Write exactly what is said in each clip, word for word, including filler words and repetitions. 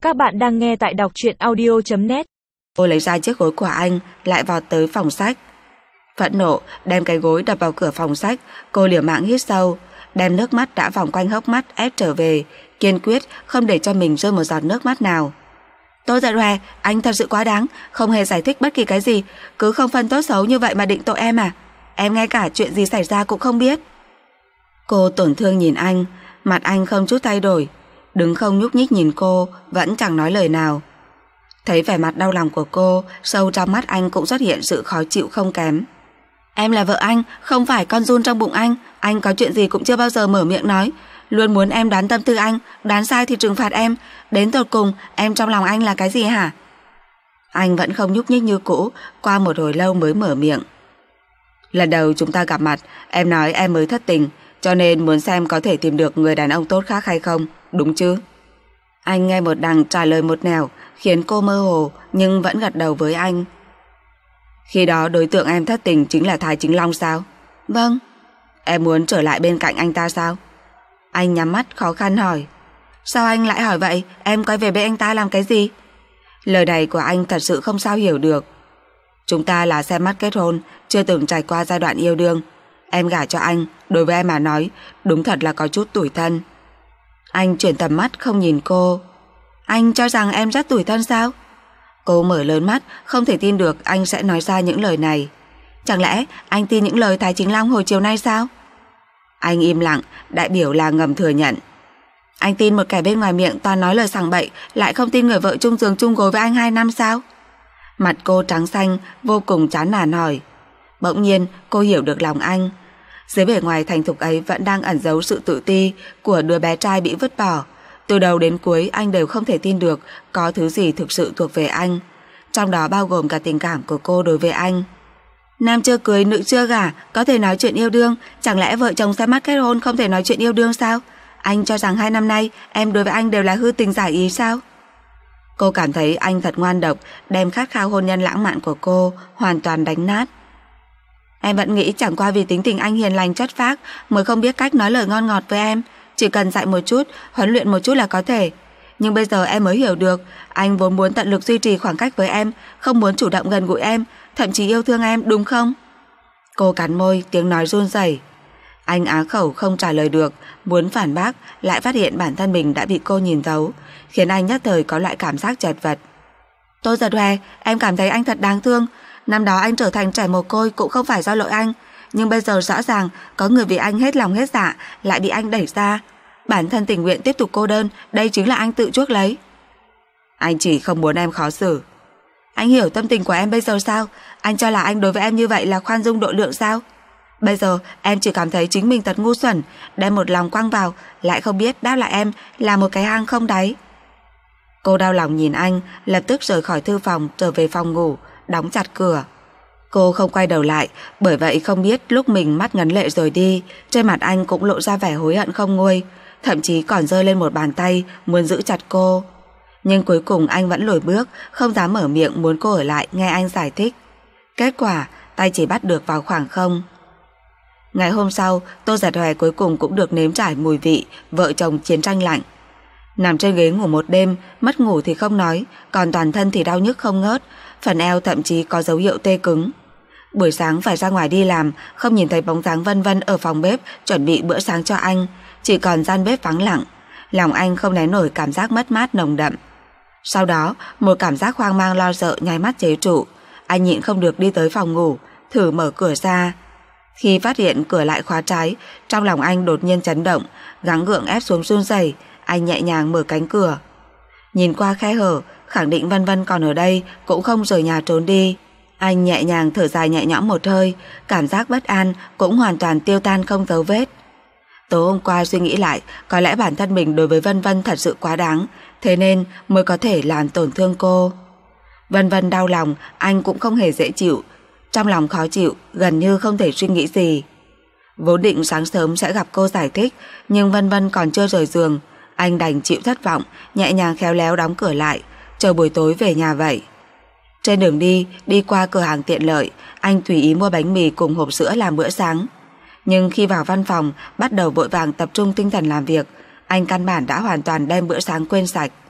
Các bạn đang nghe tại đọc truyện audio chấm net. Cô lấy ra chiếc gối của anh, lại vọt tới phòng sách. Phẫn nộ, đem cái gối đập vào cửa phòng sách. Cô liều mạng hít sâu, đem nước mắt đã vòng quanh hốc mắt ép trở về, kiên quyết không để cho mình rơi một giọt nước mắt nào. Tô Giật Hòe, anh thật sự quá đáng, không hề giải thích bất kỳ cái gì, cứ không phân tốt xấu như vậy mà định tội em à? Em ngay cả chuyện gì xảy ra cũng không biết. Cô tổn thương nhìn anh, mặt anh không chút thay đổi, đứng không nhúc nhích nhìn cô, vẫn chẳng nói lời nào. Thấy vẻ mặt đau lòng của cô, sâu trong mắt anh cũng xuất hiện sự khó chịu không kém. Em là vợ anh, không phải con giun trong bụng anh. Anh có chuyện gì cũng chưa bao giờ mở miệng nói, luôn muốn em đoán tâm tư anh, đoán sai thì trừng phạt em. Đến tột cùng em trong lòng anh là cái gì hả? Anh vẫn không nhúc nhích như cũ, qua một hồi lâu mới mở miệng. Lần đầu chúng ta gặp mặt, em nói em mới thất tình, cho nên muốn xem có thể tìm được người đàn ông tốt khác hay không, đúng chứ? Anh nghe một đằng trả lời một nẻo, khiến cô mơ hồ nhưng vẫn gật đầu với anh. Khi đó đối tượng em thất tình chính là Thái Chính Long sao? Vâng. Em muốn trở lại bên cạnh anh ta sao? Anh nhắm mắt khó khăn hỏi. Sao anh lại hỏi vậy? Em quay về bên anh ta làm cái gì? Lời này của anh thật sự không sao hiểu được. Chúng ta là xem mắt kết hôn, chưa từng trải qua giai đoạn yêu đương. Em gả cho anh, đối với em mà nói, đúng thật là có chút tủi thân. Anh chuyển tầm mắt không nhìn cô. Anh cho rằng em rất tủi thân sao? Cô mở lớn mắt, không thể tin được anh sẽ nói ra những lời này. Chẳng lẽ anh tin những lời Thái Chính Long hồi chiều nay sao? Anh im lặng, đại biểu là ngầm thừa nhận. Anh tin một kẻ bên ngoài miệng toàn nói lời sằng bậy, lại không tin người vợ chung giường chung gối với anh hai năm sao? Mặt cô trắng xanh, vô cùng chán nản hỏi. Bỗng nhiên cô hiểu được lòng anh. Dưới bề ngoài thành thục ấy vẫn đang ẩn giấu sự tự ti của đứa bé trai bị vứt bỏ. Từ đầu đến cuối anh đều không thể tin được có thứ gì thực sự thuộc về anh, trong đó bao gồm cả tình cảm của cô đối với anh. Nam chưa cưới, nữ chưa gả, có thể nói chuyện yêu đương, chẳng lẽ vợ chồng xem mắt kết hôn không thể nói chuyện yêu đương sao? Anh cho rằng hai năm nay em đối với anh đều là hư tình giả ý sao? Cô cảm thấy anh thật ngoan độc, đem khát khao hôn nhân lãng mạn của cô hoàn toàn đánh nát. Em vẫn nghĩ chẳng qua vì tính tình anh hiền lành chất phác mới không biết cách nói lời ngon ngọt với em, chỉ cần dạy một chút, huấn luyện một chút là có thể. Nhưng bây giờ em mới hiểu được, anh vốn muốn tận lực duy trì khoảng cách với em, không muốn chủ động gần gũi em, thậm chí yêu thương em, đúng không? Cô cắn môi, tiếng nói run rẩy. Anh á khẩu không trả lời được, muốn phản bác, lại phát hiện bản thân mình đã bị cô nhìn thấu, khiến anh nhất thời có loại cảm giác chật vật. Tô Giật Hòe, em cảm thấy anh thật đáng thương. Năm đó anh trở thành trẻ mồ côi cũng không phải do lỗi anh, nhưng bây giờ rõ ràng có người vì anh hết lòng hết dạ, lại bị anh đẩy ra. Bản thân tình nguyện tiếp tục cô đơn, đây chính là anh tự chuốc lấy. Anh chỉ không muốn em khó xử. Anh hiểu tâm tình của em bây giờ sao? Anh cho là anh đối với em như vậy là khoan dung độ lượng sao? Bây giờ em chỉ cảm thấy chính mình thật ngu xuẩn, đem một lòng quăng vào, lại không biết đáp lại em là một cái hang không đáy. Cô đau lòng nhìn anh, lập tức rời khỏi thư phòng, trở về phòng ngủ, đóng chặt cửa. Cô không quay đầu lại, bởi vậy không biết lúc mình mắt ngấn lệ rồi đi, trên mặt anh cũng lộ ra vẻ hối hận không nguôi, thậm chí còn giơ lên một bàn tay muốn giữ chặt cô. Nhưng cuối cùng anh vẫn lùi bước, không dám mở miệng muốn cô ở lại nghe anh giải thích. Kết quả tay chỉ bắt được vào khoảng không. Ngày hôm sau, Tô Giật Hòe cuối cùng cũng được nếm trải mùi vị vợ chồng chiến tranh lạnh. Nằm trên ghế ngủ một đêm, mất ngủ thì không nói, còn toàn thân thì đau nhức không ngớt, phần eo thậm chí có dấu hiệu tê cứng. Buổi sáng phải ra ngoài đi làm, không nhìn thấy bóng dáng Vân Vân ở phòng bếp chuẩn bị bữa sáng cho anh, chỉ còn gian bếp vắng lặng. Lòng anh không nén nổi cảm giác mất mát nồng đậm. Sau đó, một cảm giác hoang mang lo sợ nháy mắt chế trụ. Anh nhịn không được đi tới phòng ngủ, thử mở cửa ra. Khi phát hiện cửa lại khóa trái, trong lòng anh đột nhiên chấn động, gắng gượng ép xuống run rẩy. Anh nhẹ nhàng mở cánh cửa. Nhìn qua khe hở, khẳng định Vân Vân còn ở đây, cũng không rời nhà trốn đi. Anh nhẹ nhàng thở dài nhẹ nhõm một hơi, cảm giác bất an cũng hoàn toàn tiêu tan không dấu vết. Tối hôm qua suy nghĩ lại, có lẽ bản thân mình đối với Vân Vân thật sự quá đáng, thế nên mới có thể làm tổn thương cô. Vân Vân đau lòng, anh cũng không hề dễ chịu, trong lòng khó chịu, gần như không thể suy nghĩ gì. Vốn định sáng sớm sẽ gặp cô giải thích, nhưng Vân Vân còn chưa rời giường, anh đành chịu thất vọng, nhẹ nhàng khéo léo đóng cửa lại, chờ buổi tối về nhà vậy. Trên đường đi, đi qua cửa hàng tiện lợi, anh tùy ý mua bánh mì cùng hộp sữa làm bữa sáng. Nhưng khi vào văn phòng, bắt đầu vội vàng tập trung tinh thần làm việc, anh căn bản đã hoàn toàn đem bữa sáng quên sạch.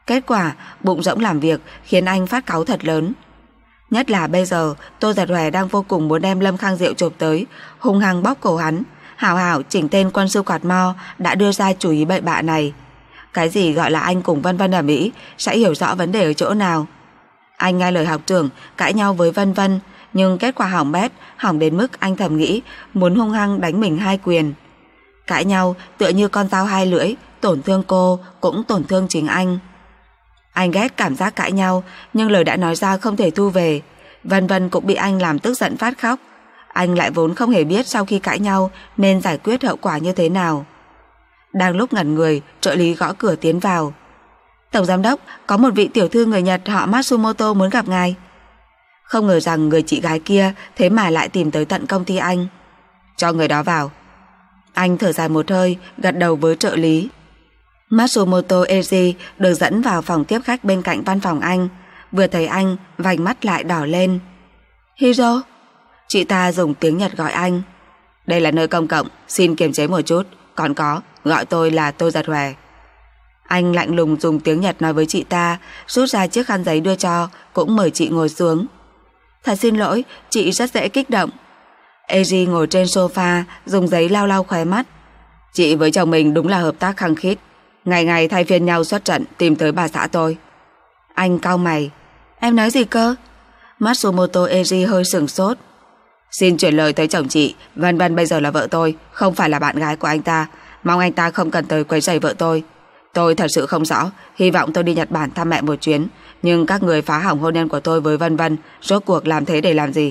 Kết quả, bụng rỗng làm việc khiến anh phát cáu thật lớn. Nhất là bây giờ, Tô Giật Hòe đang vô cùng muốn đem Lâm Khang Diệu chộp tới, hung hăng bóp cổ hắn. Hảo hảo chỉnh tên quân sư quạt mo đã đưa ra chủ ý bậy bạ này. Cái gì gọi là anh cùng Vân Vân ở Mỹ sẽ hiểu rõ vấn đề ở chỗ nào. Anh nghe lời học trưởng cãi nhau với Vân Vân, nhưng kết quả hỏng bét, hỏng đến mức anh thầm nghĩ muốn hung hăng đánh mình hai quyền. Cãi nhau tựa như con dao hai lưỡi, tổn thương cô cũng tổn thương chính anh. Anh ghét cảm giác cãi nhau, nhưng lời đã nói ra không thể thu về. Vân Vân cũng bị anh làm tức giận phát khóc. Anh lại vốn không hề biết sau khi cãi nhau nên giải quyết hậu quả như thế nào. Đang lúc ngẩn người, trợ lý gõ cửa tiến vào. Tổng giám đốc, có một vị tiểu thư người Nhật họ Matsumoto muốn gặp ngài. Không ngờ rằng người chị gái kia thế mà lại tìm tới tận công ty anh. Cho người đó vào. Anh thở dài một hơi, gật đầu với trợ lý. Matsumoto Eiji được dẫn vào phòng tiếp khách bên cạnh văn phòng anh. Vừa thấy anh, vành mắt lại đỏ lên. Hiro. Chị ta dùng tiếng Nhật gọi anh. Đây là nơi công cộng, xin kiềm chế một chút. Còn có, gọi tôi là Tô Giật Hòe. Anh lạnh lùng dùng tiếng Nhật nói với chị ta, rút ra chiếc khăn giấy đưa cho, cũng mời chị ngồi xuống. Thật xin lỗi, chị rất dễ kích động. Eiji ngồi trên sofa, dùng giấy lau lau khóe mắt. Chị với chồng mình đúng là hợp tác khăng khít, ngày ngày thay phiên nhau xuất trận tìm tới bà xã tôi. Anh cau mày. Em nói gì cơ? Matsumoto Eiji hơi sửng sốt. Xin chuyển lời tới chồng chị, Vân Vân bây giờ là vợ tôi, không phải là bạn gái của anh ta. Mong anh ta không cần tới quấy rầy vợ tôi. Tôi thật sự không rõ, hy vọng tôi đi Nhật Bản thăm mẹ một chuyến, nhưng các người phá hỏng hôn nhân của tôi với Vân Vân, rốt cuộc làm thế để làm gì?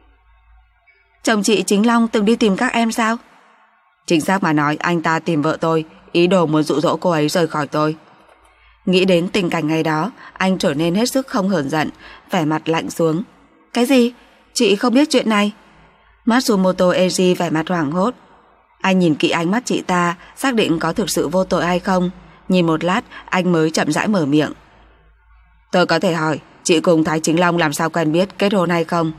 Chồng chị Chính Long từng đi tìm các em sao? Chính xác mà nói, anh ta tìm vợ tôi, ý đồ muốn dụ dỗ cô ấy rời khỏi tôi. Nghĩ đến tình cảnh ngày đó, anh trở nên hết sức không hờn giận, vẻ mặt lạnh xuống. Cái gì? Chị không biết chuyện này. Matsumoto Eiji vẻ mặt hoảng hốt. Anh nhìn kỹ ánh mắt chị ta, xác định có thực sự vô tội hay không. Nhìn một lát, anh mới chậm rãi mở miệng. Tôi có thể hỏi, chị cùng Thái Chính Long làm sao quen biết, kết hôn hay không?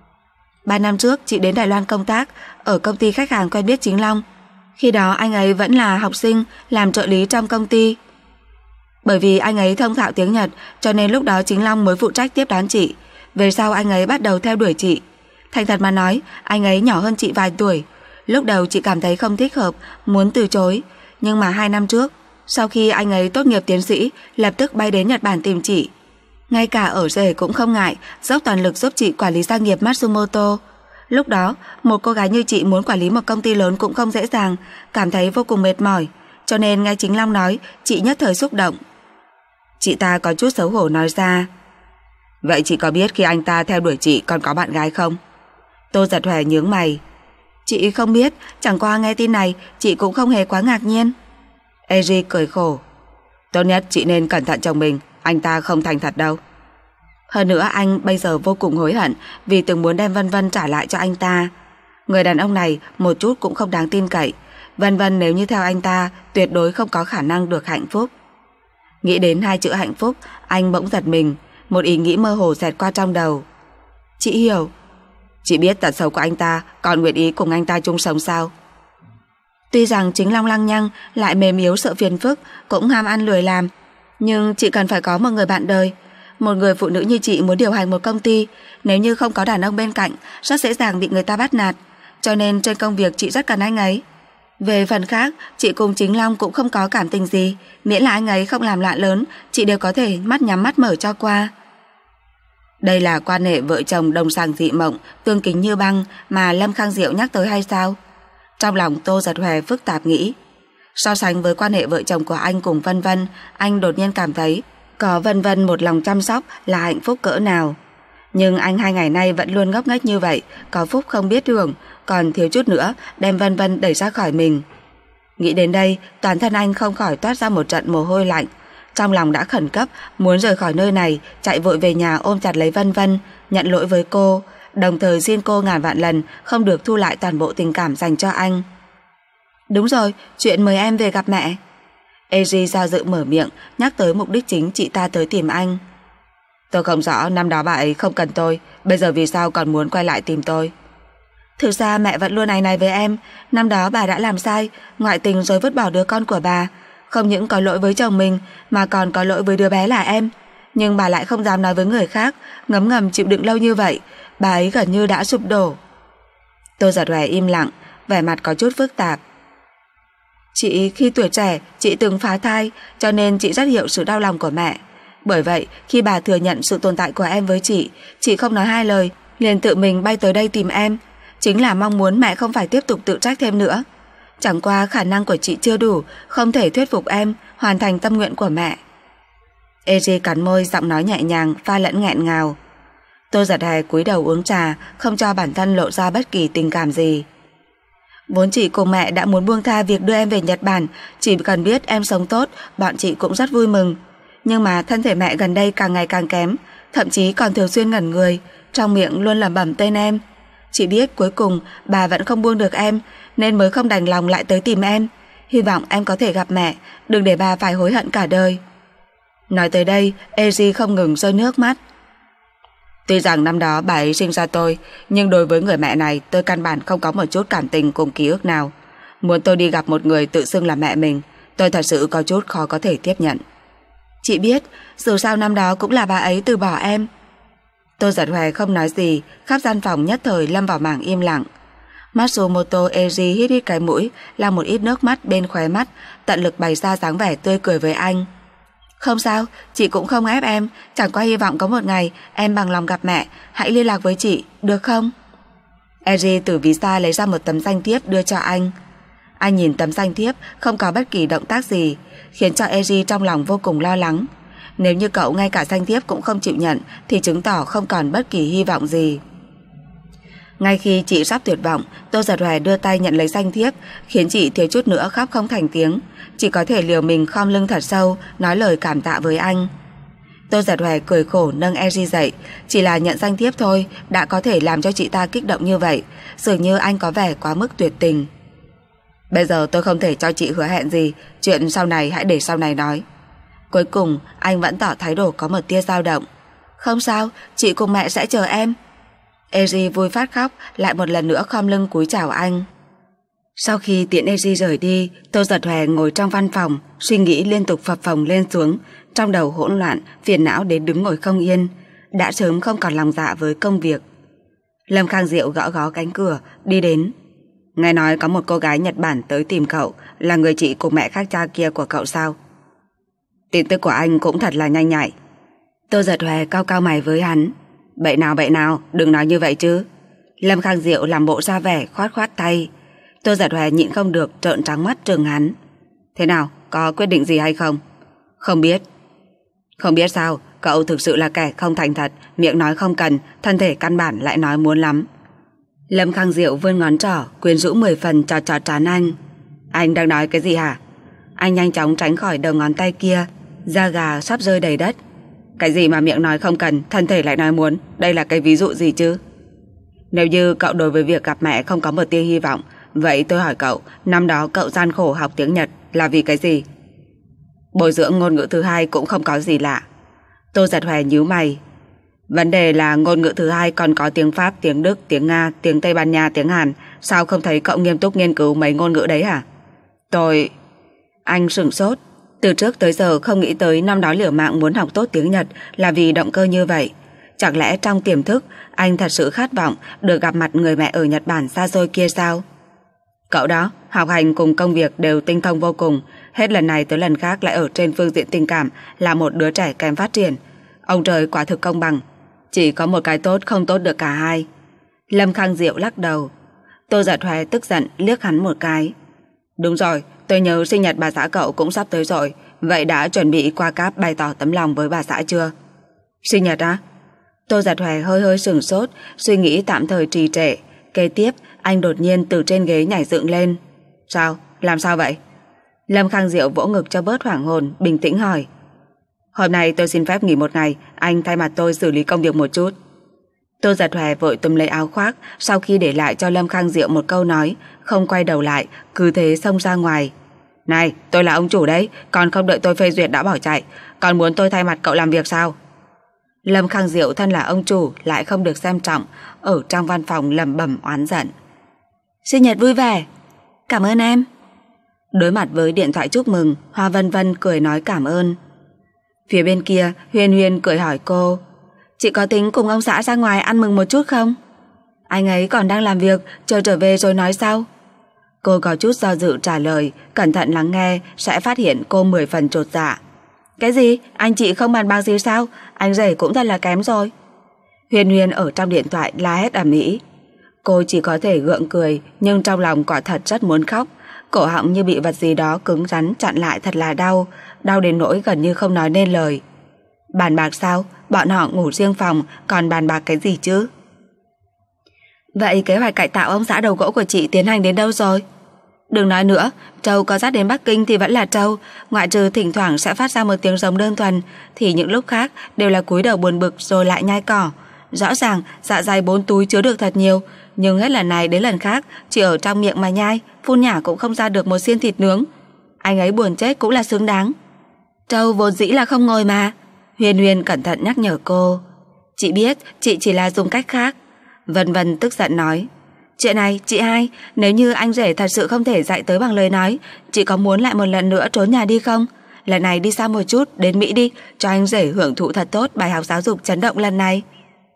Ba năm trước, chị đến Đài Loan công tác, ở công ty khách hàng quen biết Chính Long. Khi đó anh ấy vẫn là học sinh, làm trợ lý trong công ty. Bởi vì anh ấy thông thạo tiếng Nhật, cho nên lúc đó Chính Long mới phụ trách tiếp đón chị. Về sau anh ấy bắt đầu theo đuổi chị. Thành thật mà nói, anh ấy nhỏ hơn chị vài tuổi. Lúc đầu chị cảm thấy không thích hợp, muốn từ chối. Nhưng mà hai năm trước, sau khi anh ấy tốt nghiệp tiến sĩ, lập tức bay đến Nhật Bản tìm chị. Ngay cả ở rể cũng không ngại, dốc toàn lực giúp chị quản lý gia nghiệp Matsumoto. Lúc đó, một cô gái như chị muốn quản lý một công ty lớn cũng không dễ dàng, cảm thấy vô cùng mệt mỏi. Cho nên nghe Chính Long nói, chị nhất thời xúc động. Chị ta có chút xấu hổ nói ra. Vậy chị có biết khi anh ta theo đuổi chị còn có bạn gái không? Tô Giật Hòe nhướng mày. Chị không biết, chẳng qua nghe tin này chị cũng không hề quá ngạc nhiên. Eiji cười khổ. Tốt nhất chị nên cẩn thận chồng mình, anh ta không thành thật đâu. Hơn nữa anh bây giờ vô cùng hối hận vì từng muốn đem Vân Vân trả lại cho anh ta. Người đàn ông này một chút cũng không đáng tin cậy. Vân Vân nếu như theo anh ta tuyệt đối không có khả năng được hạnh phúc. Nghĩ đến hai chữ hạnh phúc, anh bỗng giật mình. Một ý nghĩ mơ hồ xẹt qua trong đầu. Chị hiểu. Chị biết tật xấu của anh ta, còn nguyện ý cùng anh ta chung sống sao? Tuy rằng Chính Long lăng nhăng, lại mềm yếu sợ phiền phức, cũng ham ăn lười làm, nhưng chị cần phải có một người bạn đời. Một người phụ nữ như chị muốn điều hành một công ty, nếu như không có đàn ông bên cạnh, rất dễ dàng bị người ta bắt nạt. Cho nên trên công việc chị rất cần anh ấy. Về phần khác, chị cùng Chính Long cũng không có cảm tình gì, miễn là anh ấy không làm loạn lớn, chị đều có thể mắt nhắm mắt mở cho qua. Đây là quan hệ vợ chồng đồng sàng dị mộng, tương kính như băng mà Lâm Khang Diệu nhắc tới hay sao? Trong lòng Tô Giật Hòe phức tạp nghĩ. So sánh với quan hệ vợ chồng của anh cùng Vân Vân, anh đột nhiên cảm thấy có Vân Vân một lòng chăm sóc là hạnh phúc cỡ nào. Nhưng anh hai ngày nay vẫn luôn ngốc nghếch như vậy, có phúc không biết hưởng, còn thiếu chút nữa đem Vân Vân đẩy ra khỏi mình. Nghĩ đến đây, toàn thân anh không khỏi toát ra một trận mồ hôi lạnh. Trong lòng đã khẩn cấp, muốn rời khỏi nơi này, chạy vội về nhà ôm chặt lấy Vân Vân, nhận lỗi với cô, đồng thời xin cô ngàn vạn lần không được thu lại toàn bộ tình cảm dành cho anh. Đúng rồi, chuyện mời em về gặp mẹ. Eiji do dự mở miệng, nhắc tới mục đích chính chị ta tới tìm anh. Tôi không rõ năm đó bà ấy không cần tôi, bây giờ vì sao còn muốn quay lại tìm tôi. Thực ra mẹ vẫn luôn áy náy với em. Năm đó bà đã làm sai, ngoại tình rồi vứt bỏ đứa con của bà. Không những có lỗi với chồng mình mà còn có lỗi với đứa bé là em. Nhưng bà lại không dám nói với người khác, ngấm ngầm chịu đựng lâu như vậy, bà ấy gần như đã sụp đổ. Tô Giật Hoè im lặng, vẻ mặt có chút phức tạp. Chị khi tuổi trẻ, chị từng phá thai, cho nên chị rất hiểu sự đau lòng của mẹ. Bởi vậy, khi bà thừa nhận sự tồn tại của em với chị, chị không nói hai lời, liền tự mình bay tới đây tìm em. Chính là mong muốn mẹ không phải tiếp tục tự trách thêm nữa. Chẳng qua khả năng của chị chưa đủ, không thể thuyết phục em hoàn thành tâm nguyện của mẹ. Eji cắn môi, giọng nói nhẹ nhàng, pha lẫn nghẹn ngào. Tô Giật Hoè cúi đầu uống trà, không cho bản thân lộ ra bất kỳ tình cảm gì. Vốn chị cùng mẹ đã muốn buông tha việc đưa em về Nhật Bản, chỉ cần biết em sống tốt, bọn chị cũng rất vui mừng. Nhưng mà thân thể mẹ gần đây càng ngày càng kém, thậm chí còn thường xuyên ngẩn người, trong miệng luôn lẩm bẩm tên em. Chị biết cuối cùng bà vẫn không buông được em, nên mới không đành lòng lại tới tìm em. Hy vọng em có thể gặp mẹ, đừng để bà phải hối hận cả đời. Nói tới đây, Eji không ngừng rơi nước mắt. Tuy rằng năm đó bà ấy sinh ra tôi, nhưng đối với người mẹ này tôi căn bản không có một chút cảm tình cùng ký ức nào. Muốn tôi đi gặp một người tự xưng là mẹ mình, tôi thật sự có chút khó có thể tiếp nhận. Chị biết, dù sao năm đó cũng là bà ấy từ bỏ em. Tô Giật Hoè không nói gì, khắp gian phòng nhất thời lâm vào mảng im lặng. Matsumoto Eiji hít hít cái mũi, lau một ít nước mắt bên khóe mắt, tận lực bày ra dáng vẻ tươi cười với anh. Không sao, chị cũng không ép em, chẳng qua hy vọng có một ngày em bằng lòng gặp mẹ, hãy liên lạc với chị, được không? Eiji từ ví da lấy ra một tấm danh thiếp đưa cho anh. Anh nhìn tấm danh thiếp, không có bất kỳ động tác gì, khiến cho Eiji trong lòng vô cùng lo lắng. Nếu như cậu ngay cả danh thiếp cũng không chịu nhận thì chứng tỏ không còn bất kỳ hy vọng gì. Ngay khi chị sắp tuyệt vọng, Tô Giật Hoè đưa tay nhận lấy danh thiếp, khiến chị thiếu chút nữa khóc không thành tiếng. Chỉ có thể liều mình khom lưng thật sâu, nói lời cảm tạ với anh. Tô Giật Hoè cười khổ nâng Eiji dậy. Chỉ là nhận danh thiếp thôi đã có thể làm cho chị ta kích động như vậy, dường như anh có vẻ quá mức tuyệt tình. Bây giờ tôi không thể cho chị hứa hẹn gì, chuyện sau này hãy để sau này nói. Cuối cùng anh vẫn tỏ thái độ có một tia dao động. Không sao, chị cùng mẹ sẽ chờ em. Eiji vui phát khóc, lại một lần nữa khom lưng cúi chào anh. Sau khi tiễn Eiji rời đi, Tô Giật Hoè ngồi trong văn phòng, suy nghĩ liên tục phập phồng lên xuống, trong đầu hỗn loạn, phiền não đến đứng ngồi không yên, đã sớm không còn lòng dạ với công việc. Lâm Khang Diệu gõ gõ cánh cửa, đi đến. Nghe nói có một cô gái Nhật Bản tới tìm cậu, là người chị cùng mẹ khác cha kia của cậu sao? Tin tức của anh cũng thật là nhanh nhạy. Tô Giật Hoè cau cau mày với hắn. Bậy nào bậy nào, đừng nói như vậy chứ. Lâm Khang Diệu làm bộ ra vẻ khoát khoát tay. Tô Giật Hoè nhịn không được trợn trắng mắt trừng hắn. Thế nào, có quyết định gì hay không? Không biết. Không biết sao, cậu thực sự là kẻ không thành thật, miệng nói không cần, thân thể căn bản lại nói muốn lắm. Lâm Khang Diệu vươn ngón trỏ, quyến rũ mười phần trò trò trán anh. Anh đang nói cái gì hả? Anh nhanh chóng tránh khỏi đầu ngón tay kia, da gà sắp rơi đầy đất. Cái gì mà miệng nói không cần, thân thể lại nói muốn, đây là cái ví dụ gì chứ? Nếu như cậu đối với việc gặp mẹ không có một tia hy vọng, vậy tôi hỏi cậu, năm đó cậu gian khổ học tiếng Nhật là vì cái gì? Bồi dưỡng ngôn ngữ thứ hai cũng không có gì lạ. Tô Giật Hoè nhíu mày. Vấn đề là ngôn ngữ thứ hai còn có tiếng Pháp, tiếng Đức, tiếng Nga, tiếng Tây Ban Nha, tiếng Hàn. Sao không thấy cậu nghiêm túc nghiên cứu mấy ngôn ngữ đấy hả? Tôi... Anh sửng sốt. Từ trước tới giờ không nghĩ tới năm đó liều mạng muốn học tốt tiếng Nhật là vì động cơ như vậy. Chẳng lẽ trong tiềm thức anh thật sự khát vọng được gặp mặt người mẹ ở Nhật Bản xa xôi kia sao? Cậu đó, học hành cùng công việc đều tinh thông vô cùng, hết lần này tới lần khác lại ở trên phương diện tình cảm là một đứa trẻ kém phát triển. Ông trời quả thực công bằng, chỉ có một cái tốt không tốt được cả hai. Lâm Khang Diệu lắc đầu. Tô Giật Hoè tức giận liếc hắn một cái. Đúng rồi, tôi nhớ sinh nhật bà xã cậu cũng sắp tới rồi, vậy đã chuẩn bị qua cáp bày tỏ tấm lòng với bà xã chưa? Sinh nhật á? Tô Giật Hoè hơi hơi sửng sốt, suy nghĩ tạm thời trì trệ. Kế tiếp anh đột nhiên từ trên ghế nhảy dựng lên. Sao? Làm sao vậy? Lâm Khang Diệu vỗ ngực cho bớt hoảng hồn, bình tĩnh hỏi. Hôm nay tôi xin phép nghỉ một ngày, anh thay mặt tôi xử lý công việc một chút. Tô Giật Hoè vội túm lấy áo khoác, sau khi để lại cho Lâm Khang Diệu một câu nói, không quay đầu lại, cứ thế xông ra ngoài. Này, tôi là ông chủ đấy, còn không đợi tôi phê duyệt đã bỏ chạy, còn muốn tôi thay mặt cậu làm việc sao? Lâm Khang Diệu thân là ông chủ lại không được xem trọng, ở trong văn phòng lẩm bẩm oán giận. Sinh nhật vui vẻ. Cảm ơn em. Đối mặt với điện thoại chúc mừng, Hoa Vân Vân cười nói cảm ơn. Phía bên kia, Huyền Huyền cười hỏi cô, chị có tính cùng ông xã ra ngoài ăn mừng một chút không? Anh ấy còn đang làm việc, chờ trở về rồi nói sau. Cô có chút do dự trả lời, cẩn thận lắng nghe sẽ phát hiện cô mười phần chột dạ. Cái gì? Anh chị không bàn bạc gì sao? Anh rể cũng thật là kém rồi. Huyền Huyền ở trong điện thoại la hét ầm ĩ. Cô chỉ có thể gượng cười, nhưng trong lòng quả thật rất muốn khóc. Cổ họng như bị vật gì đó cứng rắn chặn lại, thật là đau, đau đến nỗi gần như không nói nên lời. Bàn bạc sao? Bọn họ ngủ riêng phòng, còn bàn bạc cái gì chứ? Vậy kế hoạch cải tạo ông xã đầu gỗ của chị tiến hành đến đâu rồi? Đừng nói nữa, trâu có dắt đến Bắc Kinh thì vẫn là trâu, ngoại trừ thỉnh thoảng sẽ phát ra một tiếng giống đơn thuần, thì những lúc khác đều là cúi đầu buồn bực rồi lại nhai cỏ. Rõ ràng dạ dày bốn túi chứa được thật nhiều, nhưng hết lần này đến lần khác chỉ ở trong miệng mà nhai, phun nhả cũng không ra được một xiên thịt nướng. Anh ấy buồn chết cũng là xứng đáng. Trâu vốn dĩ là không ngồi mà. Huyền Huyền cẩn thận nhắc nhở cô. Chị biết, chị chỉ là dùng cách khác. Vân Vân tức giận nói, chuyện này chị hai, nếu như anh rể thật sự không thể dạy tới bằng lời nói, chị có muốn lại một lần nữa trốn nhà đi không? Lần này đi xa một chút, đến Mỹ đi, cho anh rể hưởng thụ thật tốt bài học giáo dục chấn động lần này.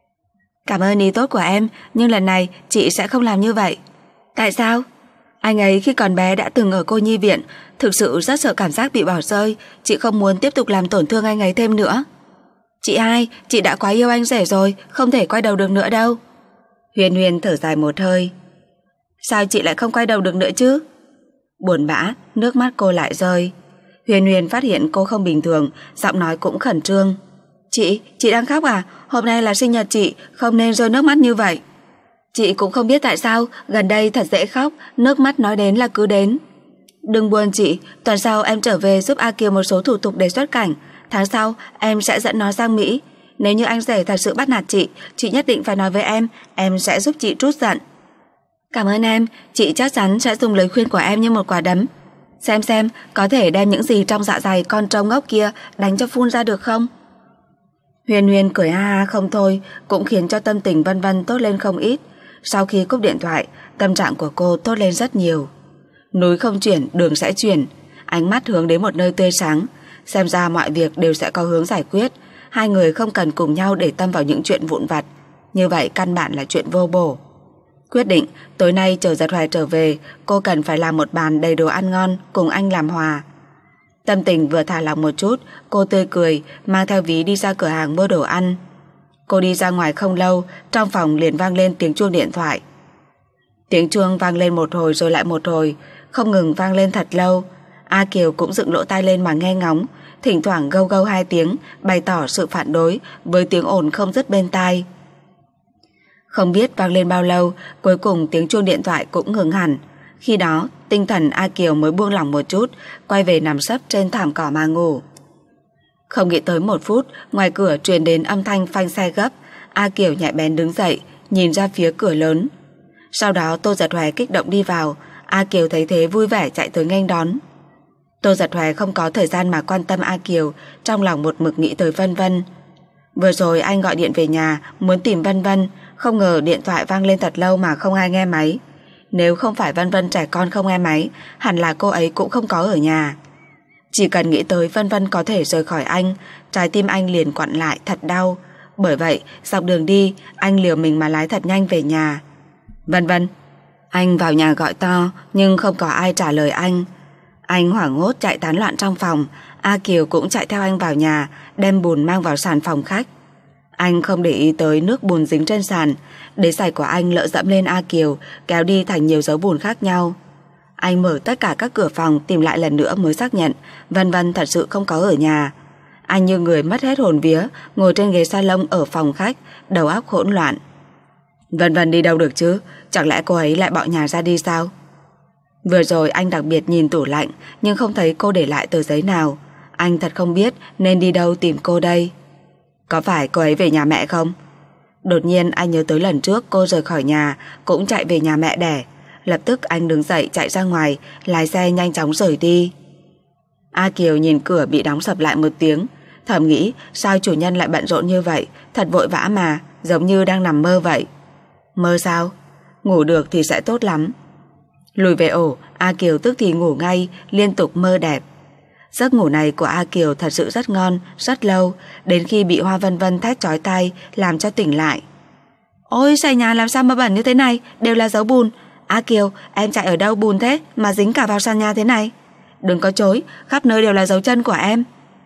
Cảm ơn ý tốt của em, nhưng lần này chị sẽ không làm như vậy. Tại sao? Anh ấy khi còn bé đã từng ở cô nhi viện, thực sự rất sợ cảm giác bị bỏ rơi, chị không muốn tiếp tục làm tổn thương anh ấy thêm nữa. Chị hai, chị đã quá yêu anh rể rồi, không thể quay đầu được nữa đâu. Huyền Huyền thở dài một hơi. Sao chị lại không quay đầu được nữa chứ? Buồn bã, nước mắt cô lại rơi. Huyền Huyền phát hiện cô không bình thường, giọng nói cũng khẩn trương. Chị, chị đang khóc à? Hôm nay là sinh nhật chị, không nên rơi nước mắt như vậy. Chị cũng không biết tại sao, gần đây thật dễ khóc, nước mắt nói đến là cứ đến. Đừng buồn chị, tuần sau em trở về giúp A Kiều một số thủ tục để xuất cảnh. Tháng sau em sẽ dẫn nó sang Mỹ. Nếu như anh rể thật sự bắt nạt chị, chị nhất định phải nói với em, em sẽ giúp chị trút giận. Cảm ơn em, chị chắc chắn sẽ dùng lời khuyên của em như một quả đấm. Xem xem, có thể đem những gì trong dạ dày con trâu ngốc kia đánh cho phun ra được không? Huyền Huyền cười ha ha không thôi, cũng khiến cho tâm tình Vân Vân tốt lên không ít. Sau khi cúp điện thoại, tâm trạng của cô tốt lên rất nhiều. Núi không chuyển, đường sẽ chuyển. Ánh mắt hướng đến một nơi tươi sáng. Xem ra mọi việc đều sẽ có hướng giải quyết. Hai người không cần cùng nhau để tâm vào những chuyện vụn vặt. Như vậy căn bản là chuyện vô bổ. Quyết định, tối nay chờ Giật Hoài trở về, cô cần phải làm một bàn đầy đồ ăn ngon cùng anh làm hòa. Tâm tình vừa thả lỏng một chút, cô tươi cười, mang theo ví đi ra cửa hàng mua đồ ăn. Cô đi ra ngoài không lâu, trong phòng liền vang lên tiếng chuông điện thoại. Tiếng chuông vang lên một hồi rồi lại một hồi, không ngừng vang lên thật lâu. A Kiều cũng dựng lỗ tai lên mà nghe ngóng, thỉnh thoảng gâu gâu hai tiếng, bày tỏ sự phản đối với tiếng ồn không dứt bên tai. Không biết vang lên bao lâu, cuối cùng tiếng chuông điện thoại cũng ngừng hẳn. Khi đó, tinh thần A Kiều mới buông lỏng một chút, quay về nằm sấp trên thảm cỏ mà ngủ. Không nghĩ tới một phút, ngoài cửa truyền đến âm thanh phanh xe gấp. A Kiều nhạy bén đứng dậy, nhìn ra phía cửa lớn. Sau đó Tô Giật Hoài kích động đi vào. A Kiều thấy thế vui vẻ chạy tới nghênh đón. Tô Giật Hoài không có thời gian mà quan tâm A Kiều, trong lòng một mực nghĩ tới Vân Vân. Vừa rồi anh gọi điện về nhà muốn tìm Vân Vân, không ngờ điện thoại vang lên thật lâu mà không ai nghe máy. Nếu không phải Vân Vân trẻ con không nghe máy, hẳn là cô ấy cũng không có ở nhà. Chỉ cần nghĩ tới Vân Vân có thể rời khỏi anh, trái tim anh liền quặn lại thật đau. Bởi vậy, dọc đường đi, anh liều mình mà lái thật nhanh về nhà. Vân Vân. Anh vào nhà gọi to, nhưng không có ai trả lời anh. Anh hoảng hốt chạy tán loạn trong phòng. A Kiều cũng chạy theo anh vào nhà, đem bùn mang vào sàn phòng khách. Anh không để ý tới nước bùn dính trên sàn. Đế giày của anh lỡ dẫm lên A Kiều, kéo đi thành nhiều dấu bùn khác nhau. Anh mở tất cả các cửa phòng tìm lại lần nữa mới xác nhận Vân Vân thật sự không có ở nhà. Anh như người mất hết hồn vía, ngồi trên ghế salon ở phòng khách, đầu óc hỗn loạn. Vân Vân đi đâu được chứ? Chẳng lẽ cô ấy lại bỏ nhà ra đi sao? Vừa rồi anh đặc biệt nhìn tủ lạnh, nhưng không thấy cô để lại tờ giấy nào. Anh thật không biết nên đi đâu tìm cô đây. Có phải cô ấy về nhà mẹ không? Đột nhiên anh nhớ tới lần trước cô rời khỏi nhà, cũng chạy về nhà mẹ đẻ. Lập tức anh đứng dậy chạy ra ngoài, lái xe nhanh chóng rời đi. A Kiều nhìn cửa bị đóng sập lại một tiếng, thầm nghĩ sao chủ nhân lại bận rộn như vậy, thật vội vã mà, giống như đang nằm mơ vậy. Mơ sao? Ngủ được thì sẽ tốt lắm. Lùi về ổ, A Kiều tức thì ngủ ngay, liên tục mơ đẹp. Giấc ngủ này của A Kiều thật sự rất ngon, rất lâu, đến khi bị Hoa Vân Vân thét chói tai làm cho tỉnh lại. Ôi, sàn nhà làm sao mà bẩn như thế này, đều là dấu bùn. A Kiều, em chạy ở đâu bùn thế mà dính cả vào sàn nhà thế này? Đừng có chối, khắp nơi đều là dấu chân của em.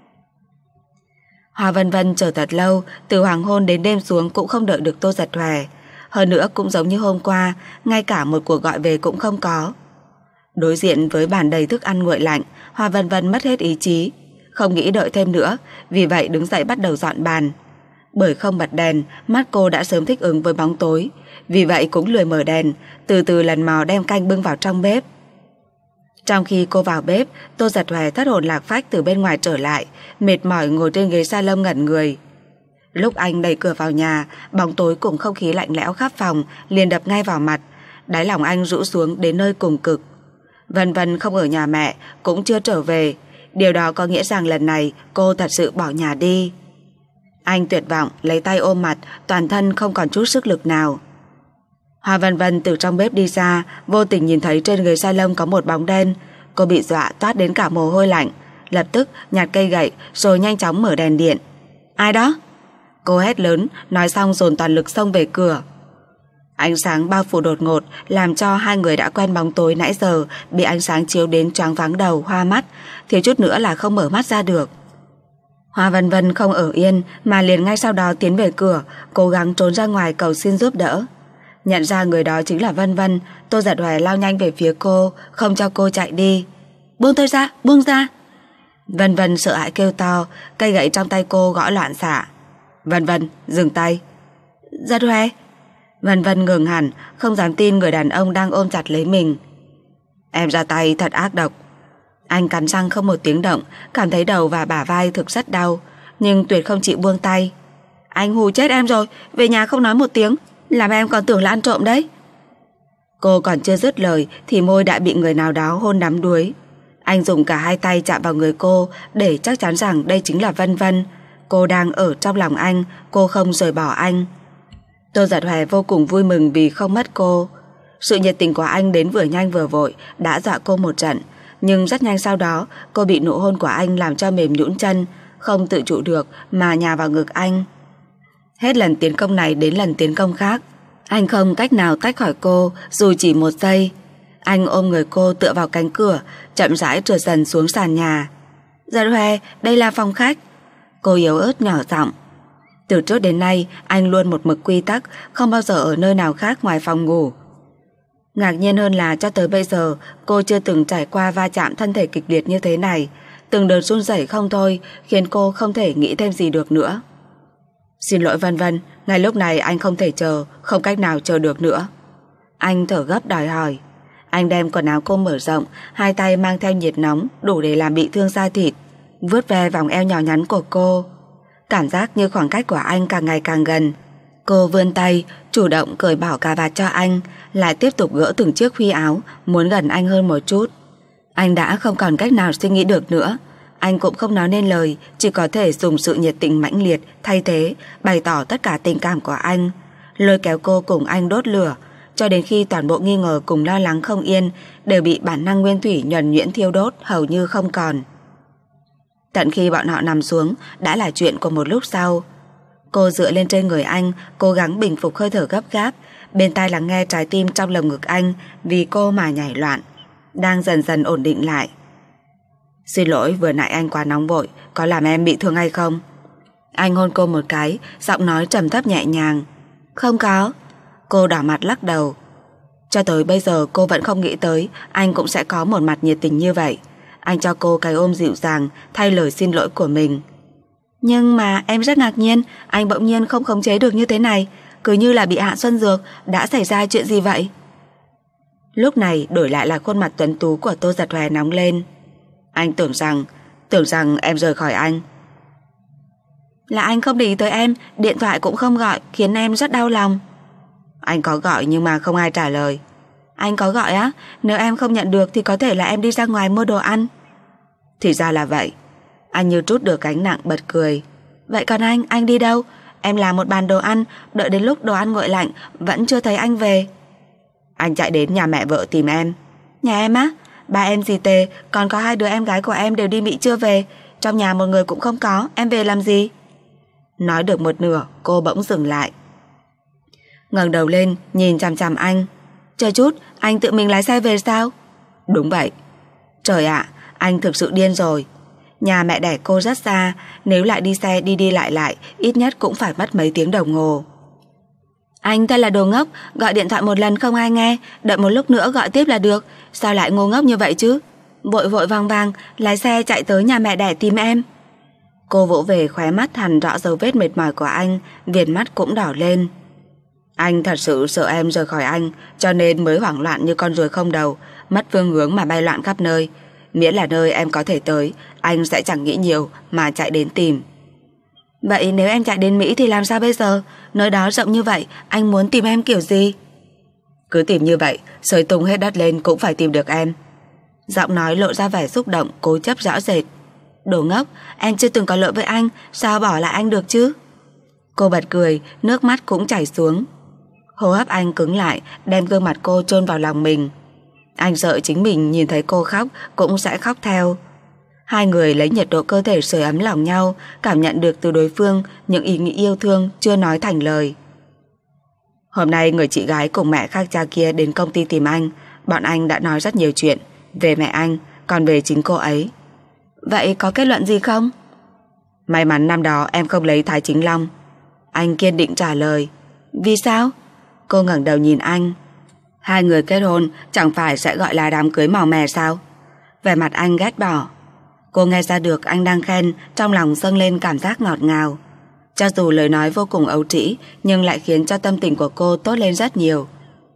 Hoa Vân Vân chờ thật lâu, từ hoàng hôn đến đêm xuống cũng không đợi được Tô Giật Hòe. Hơn nữa cũng giống như hôm qua, ngay cả một cuộc gọi về cũng không có. Đối diện với bàn đầy thức ăn nguội lạnh, Hoa Vân Vân mất hết ý chí, không nghĩ đợi thêm nữa, vì vậy đứng dậy bắt đầu dọn bàn. Bởi không bật đèn, mắt cô đã sớm thích ứng với bóng tối, vì vậy cũng lười mở đèn, từ từ lần mò đem canh bưng vào trong bếp. Trong khi cô vào bếp, Tô Giật Hòe thất hồn lạc phách từ bên ngoài trở lại, mệt mỏi ngồi trên ghế salon ngẩn người. Lúc anh đẩy cửa vào nhà, bóng tối cùng không khí lạnh lẽo khắp phòng liền đập ngay vào mặt, đáy lòng anh rũ xuống đến nơi cùng cực. Vân Vân không ở nhà mẹ, cũng chưa trở về, điều đó có nghĩa rằng lần này cô thật sự bỏ nhà đi. Anh tuyệt vọng lấy tay ôm mặt, toàn thân không còn chút sức lực nào. Hoa Vân Vân từ trong bếp đi ra, vô tình nhìn thấy trên ghế salon có một bóng đen. Cô bị dọa toát đến cả mồ hôi lạnh, lập tức nhặt cây gậy rồi nhanh chóng mở đèn điện. Ai đó? Cô hét lớn, nói xong dồn toàn lực xông về cửa. Ánh sáng bao phủ đột ngột làm cho hai người đã quen bóng tối nãy giờ bị ánh sáng chiếu đến choáng váng đầu, hoa mắt, thiếu chút nữa là không mở mắt ra được. Hoa Vân Vân không ở yên mà liền ngay sau đó tiến về cửa, cố gắng trốn ra ngoài cầu xin giúp đỡ. Nhận ra người đó chính là Vân Vân, Tô Giật Hòe lao nhanh về phía cô, không cho cô chạy đi. Buông tôi ra, buông ra. Vân Vân sợ hãi kêu to, cây gậy trong tay cô gõ loạn xạ. Vân Vân, dừng tay. Giật Hòe. Vân Vân ngừng hẳn, không dám tin người đàn ông đang ôm chặt lấy mình. Em ra tay thật ác độc. Anh cắn răng không một tiếng động, cảm thấy đầu và bả vai thực rất đau, nhưng tuyệt không chịu buông tay. Anh hù chết em rồi, về nhà không nói một tiếng, làm em còn tưởng là ăn trộm đấy. Cô còn chưa dứt lời thì môi đã bị người nào đó hôn đắm đuối. Anh dùng cả hai tay chạm vào người cô để chắc chắn rằng đây chính là Vân Vân. Cô đang ở trong lòng anh, cô không rời bỏ anh. Tô Giật Hòe vô cùng vui mừng vì không mất cô. Sự nhiệt tình của anh đến vừa nhanh vừa vội đã dọa cô một trận, nhưng rất nhanh sau đó cô bị nụ hôn của anh làm cho mềm nhũn chân, không tự chủ được mà nhào vào ngực anh. Hết lần tiến công này đến lần tiến công khác, anh không cách nào tách khỏi cô dù chỉ một giây. Anh ôm người cô tựa vào cánh cửa, chậm rãi trượt dần xuống sàn nhà. Giật Hòe, đây là phòng khách. Cô yếu ớt nhỏ giọng. Từ trước đến nay anh luôn một mực quy tắc, không bao giờ ở nơi nào khác ngoài phòng ngủ. Ngạc nhiên hơn là cho tới bây giờ cô chưa từng trải qua va chạm thân thể kịch liệt như thế này. Từng đợt run rẩy không thôi khiến cô không thể nghĩ thêm gì được nữa. Xin lỗi Vân Vân, ngay lúc này anh không thể chờ, không cách nào chờ được nữa. Anh thở gấp đòi hỏi. Anh đem quần áo cô mở rộng, hai tay mang theo nhiệt nóng đủ để làm bị thương da thịt, vuốt ve vòng eo nhỏ nhắn của cô. Cảm giác như khoảng cách của anh càng ngày càng gần. Cô vươn tay, chủ động cởi bỏ cà vạt cho anh, lại tiếp tục gỡ từng chiếc khuy áo, muốn gần anh hơn một chút. Anh đã không còn cách nào suy nghĩ được nữa. Anh cũng không nói nên lời, chỉ có thể dùng sự nhiệt tình mãnh liệt thay thế, bày tỏ tất cả tình cảm của anh, lôi kéo cô cùng anh đốt lửa, cho đến khi toàn bộ nghi ngờ cùng lo lắng không yên đều bị bản năng nguyên thủy nhuần nhuyễn thiêu đốt hầu như không còn. Tận khi bọn họ nằm xuống đã là chuyện của một lúc sau. Cô dựa lên trên người anh, cố gắng bình phục hơi thở gấp gáp, bên tai lắng nghe trái tim trong lồng ngực anh vì cô mà nhảy loạn, đang dần dần ổn định lại. Xin lỗi, vừa nãy anh quá nóng vội, có làm em bị thương hay không? Anh hôn cô một cái, giọng nói trầm thấp nhẹ nhàng. Không có. Cô đỏ mặt lắc đầu. Cho tới bây giờ cô vẫn không nghĩ tới anh cũng sẽ có một mặt nhiệt tình như vậy. Anh cho cô cái ôm dịu dàng thay lời xin lỗi của mình. Nhưng mà em rất ngạc nhiên, anh bỗng nhiên không khống chế được như thế này, cứ như là bị hạ xuân dược. Đã xảy ra chuyện gì vậy? Lúc này đổi lại là khuôn mặt tuấn tú của Tô Giật Hòe nóng lên. Anh tưởng rằng Tưởng rằng em rời khỏi anh. Là anh không để ý tới em, điện thoại cũng không gọi, khiến em rất đau lòng. Anh có gọi nhưng mà không ai trả lời. Anh có gọi á? Nếu em không nhận được thì có thể là em đi ra ngoài mua đồ ăn. Thì ra là vậy. Anh như trút được gánh nặng bật cười. Vậy còn anh, anh đi đâu? Em làm một bàn đồ ăn, đợi đến lúc đồ ăn nguội lạnh vẫn chưa thấy anh về. Anh chạy đến nhà mẹ vợ tìm em. Nhà em á? Ba em dì Tề, còn có hai đứa em gái của em đều đi Mỹ chưa về. Trong nhà một người cũng không có, em về làm gì? Nói được một nửa, cô bỗng dừng lại, ngẩng đầu lên nhìn chằm chằm anh. Chờ chút, anh tự mình lái xe về sao? Đúng vậy. Trời ạ, anh thực sự điên rồi. Nhà mẹ đẻ cô rất xa, nếu lại đi xe đi đi lại lại, ít nhất cũng phải mất mấy tiếng đồng hồ. Anh thật là đồ ngốc, gọi điện thoại một lần không ai nghe, đợi một lúc nữa gọi tiếp là được. Sao lại ngu ngốc như vậy chứ? Vội vội vàng vàng lái xe chạy tới nhà mẹ đẻ tìm em. Cô vỗ về khóe mắt hằn rõ dấu vết mệt mỏi của anh, viền mắt cũng đỏ lên. Anh thật sự sợ em rời khỏi anh, cho nên mới hoảng loạn như con ruồi không đầu, mất phương hướng mà bay loạn khắp nơi. Miễn là nơi em có thể tới, anh sẽ chẳng nghĩ nhiều mà chạy đến tìm. Vậy nếu em chạy đến Mỹ thì làm sao bây giờ? Nơi đó rộng như vậy, anh muốn tìm em kiểu gì? Cứ tìm như vậy, sới tung hết đất lên cũng phải tìm được em. Giọng nói lộ ra vẻ xúc động, cố chấp rõ rệt. Đồ ngốc, em chưa từng có lỗi với anh, sao bỏ lại anh được chứ? Cô bật cười, nước mắt cũng chảy xuống. Hô hấp anh cứng lại, đem gương mặt cô chôn vào lòng mình. Anh sợ chính mình nhìn thấy cô khóc cũng sẽ khóc theo. Hai người lấy nhiệt độ cơ thể sưởi ấm lòng nhau, cảm nhận được từ đối phương những ý nghĩ yêu thương chưa nói thành lời. Hôm nay người chị gái cùng mẹ khác cha kia đến công ty tìm anh. Bọn anh đã nói rất nhiều chuyện về mẹ anh, còn về chính cô ấy. Vậy có kết luận gì không? May mắn năm đó em không lấy Thái Chính Long. Anh kiên định trả lời. Vì sao? Cô ngẩng đầu nhìn anh. Hai người kết hôn chẳng phải sẽ gọi là đám cưới màu mè sao? Vẻ mặt anh ghét bỏ. Cô nghe ra được anh đang khen, trong lòng dâng lên cảm giác ngọt ngào. Cho dù lời nói vô cùng ấu trĩ, nhưng lại khiến cho tâm tình của cô tốt lên rất nhiều.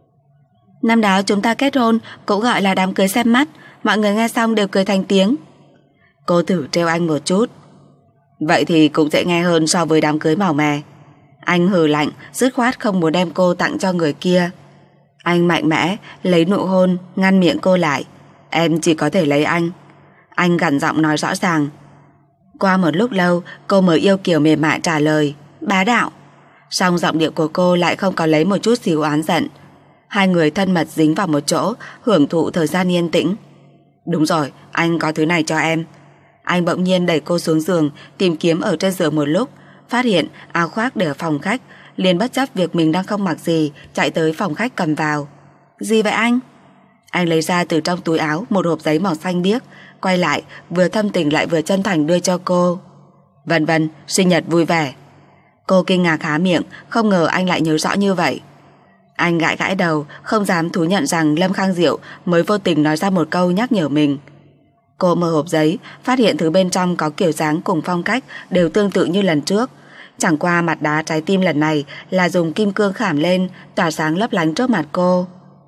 Năm đó chúng ta kết hôn cũng gọi là đám cưới xem mắt. Mọi người nghe xong đều cười thành tiếng. Cô thử trêu anh một chút. Vậy thì cũng dễ nghe hơn so với đám cưới màu mè. Anh hừ lạnh, dứt khoát không muốn đem cô tặng cho người kia. Anh mạnh mẽ lấy nụ hôn ngăn miệng cô lại. Em chỉ có thể lấy anh. Anh gằn giọng nói rõ ràng. Qua một lúc lâu cô mới yêu kiều mềm mại trả lời. Bá đạo. Song giọng điệu của cô lại không có lấy một chút xíu oán giận. Hai người thân mật dính vào một chỗ, hưởng thụ thời gian yên tĩnh. Đúng rồi, anh có thứ này cho em. Anh bỗng nhiên đẩy cô xuống giường, tìm kiếm ở trên giường một lúc, phát hiện áo khoác để ở phòng khách, liền bất chấp việc mình đang không mặc gì, chạy tới phòng khách cầm vào. Gì vậy anh? Anh lấy ra từ trong túi áo một hộp giấy màu xanh biếc, quay lại, vừa thâm tình lại vừa chân thành đưa cho cô. Vân vân, sinh nhật vui vẻ. Cô kinh ngạc há miệng, không ngờ anh lại nhớ rõ như vậy. Anh gãi gãi đầu, không dám thú nhận rằng Lâm Khang Diệu mới vô tình nói ra một câu nhắc nhở mình. Cô mở hộp giấy, phát hiện thứ bên trong có kiểu dáng cùng phong cách đều tương tự như lần trước. Chẳng qua mặt đá trái tim lần này là dùng kim cương khảm lên, tỏa sáng lấp lánh trước mặt cô.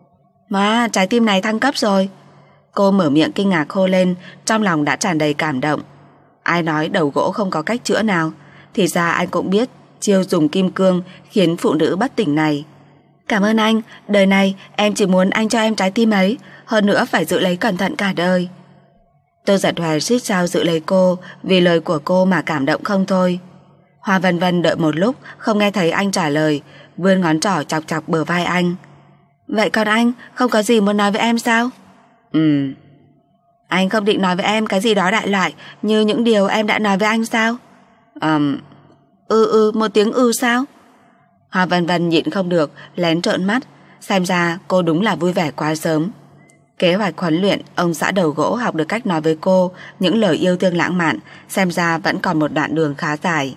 Mà trái tim này thăng cấp rồi. Cô mở miệng kinh ngạc hô lên, trong lòng đã tràn đầy cảm động. Ai nói đầu gỗ không có cách chữa nào? Thì ra anh cũng biết chiêu dùng kim cương khiến phụ nữ bất tỉnh này. Cảm ơn anh, đời này em chỉ muốn anh cho em trái tim ấy, hơn nữa phải giữ lấy cẩn thận cả đời. Tô Giật Hoài suýt sao giữ lấy cô, vì lời của cô mà cảm động không thôi. Hoa Vân Vân đợi một lúc không nghe thấy anh trả lời, vươn ngón trỏ chọc chọc bờ vai anh. Vậy còn anh không có gì muốn nói với em sao? Ừm. Anh không định nói với em cái gì đó đại loại như những điều em đã nói với anh sao? Ừm. Ừ ừ một tiếng ừ sao? Hoa Vân Vân nhịn không được lén trợn mắt, xem ra cô đúng là vui vẻ quá sớm. Kế hoạch huấn luyện ông xã đầu gỗ học được cách nói với cô những lời yêu thương lãng mạn, xem ra vẫn còn một đoạn đường khá dài.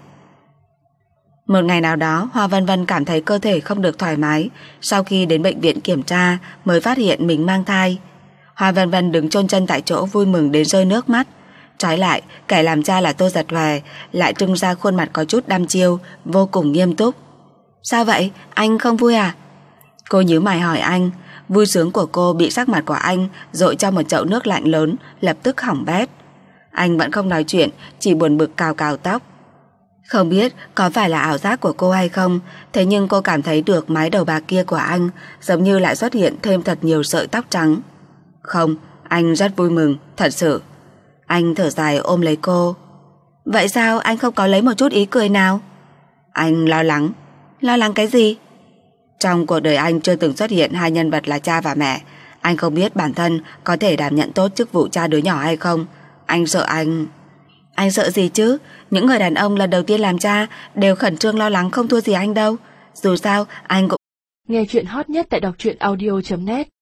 Một ngày nào đó Hoa Vân Vân cảm thấy cơ thể không được thoải mái, sau khi đến bệnh viện kiểm tra mới phát hiện mình mang thai. Hoa Vân Vân đứng chôn chân tại chỗ vui mừng đến rơi nước mắt. Trái lại, kẻ làm cha là Tô Giật Hòe lại trưng ra khuôn mặt có chút đăm chiêu, vô cùng nghiêm túc. Sao vậy? Anh không vui à? Cô nhíu mày hỏi anh. Vui sướng của cô bị sắc mặt của anh dội cho một chậu nước lạnh lớn, lập tức hỏng bét. Anh vẫn không nói chuyện, chỉ buồn bực cào cào tóc. Không biết có phải là ảo giác của cô hay không, thế nhưng cô cảm thấy được mái đầu bạc kia của anh giống như lại xuất hiện thêm thật nhiều sợi tóc trắng. Không, anh rất vui mừng, thật sự. Anh thở dài ôm lấy cô. Vậy sao anh không có lấy một chút ý cười nào? Anh lo lắng. Lo lắng cái gì? Trong cuộc đời anh chưa từng xuất hiện hai nhân vật là cha và mẹ. Anh không biết bản thân có thể đảm nhận tốt chức vụ cha đứa nhỏ hay không. Anh sợ anh... Anh sợ gì chứ? Những người đàn ông lần đầu tiên làm cha đều khẩn trương lo lắng không thua gì anh đâu. Dù sao anh cũng... Nghe chuyện hot nhất tại đọc truyện audio chấm net.